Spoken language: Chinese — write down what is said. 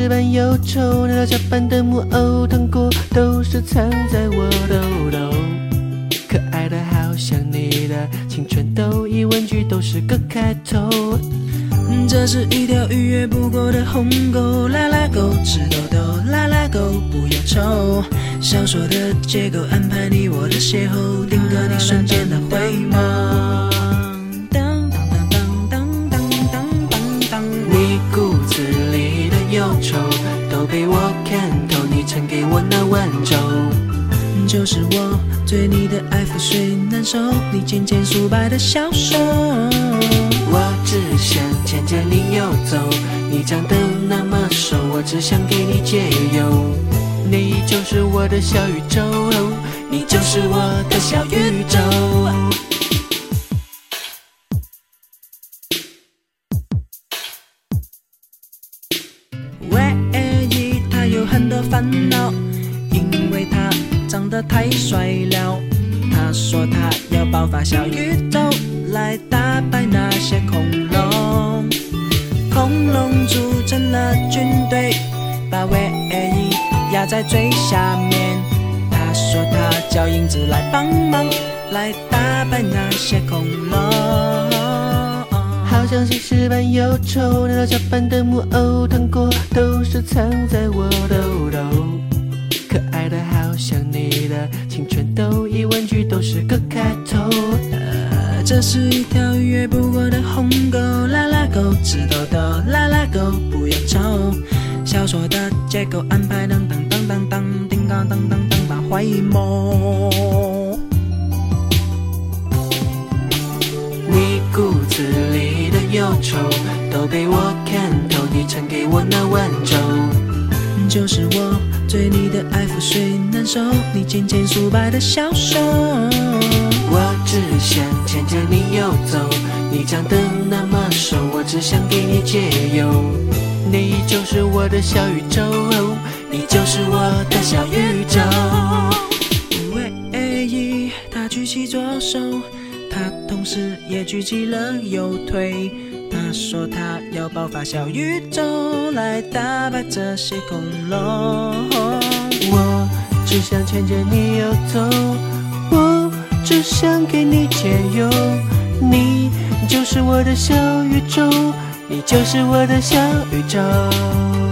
石般忧愁，那小般的木偶，糖果都是藏在我兜兜。可爱的好像你的青春痘，疑问句都是个开头。 这是一条逾越不过的鸿沟，拉拉狗，直抖抖，拉拉狗，不忧愁。小说的结构安排你我的邂逅，定格你瞬间的回眸。 你骨子里的忧愁都被我看透，你曾给我那温柔。 就是我对你的爱覆水难收，你渐渐素白的小手。 我只想牵着你游走，你长得那么瘦，我只想给你解忧。你就是我的小宇宙，你就是我的小宇宙。 唯一他有很多烦恼，因为他长得太帅了。他说他要爆发小宇宙来打败那些恐龙，恐龙组成了军队，把唯一压在最下面。他说他叫影子来帮忙，来打败那些恐龙。 好像西施般忧愁，那小般的木偶，糖果都是藏在我兜兜。可爱的好像你的青春痘，疑问句都是个开头。 这是一条逾越不过的鸿沟，拉拉狗，直抖抖，拉拉狗，不忧愁。小说的结构安排，当当当当当，叮当当当当，把回眸。 你骨子里的忧愁都被我看透，你曾给我那温柔。 就是我对你的爱覆水难收，你渐渐素白的小手。 我只想牵着你游走，你长得那么瘦，我只想给你解忧。你就是我的小宇宙，你就是我的小宇宙。 唯一他举起左手，他同时也举起了右腿。他说他要爆发小宇宙来打败这些恐龙。 我只想牵着你游走，我只想给你解忧。你就是我的小宇宙，你就是我的小宇宙。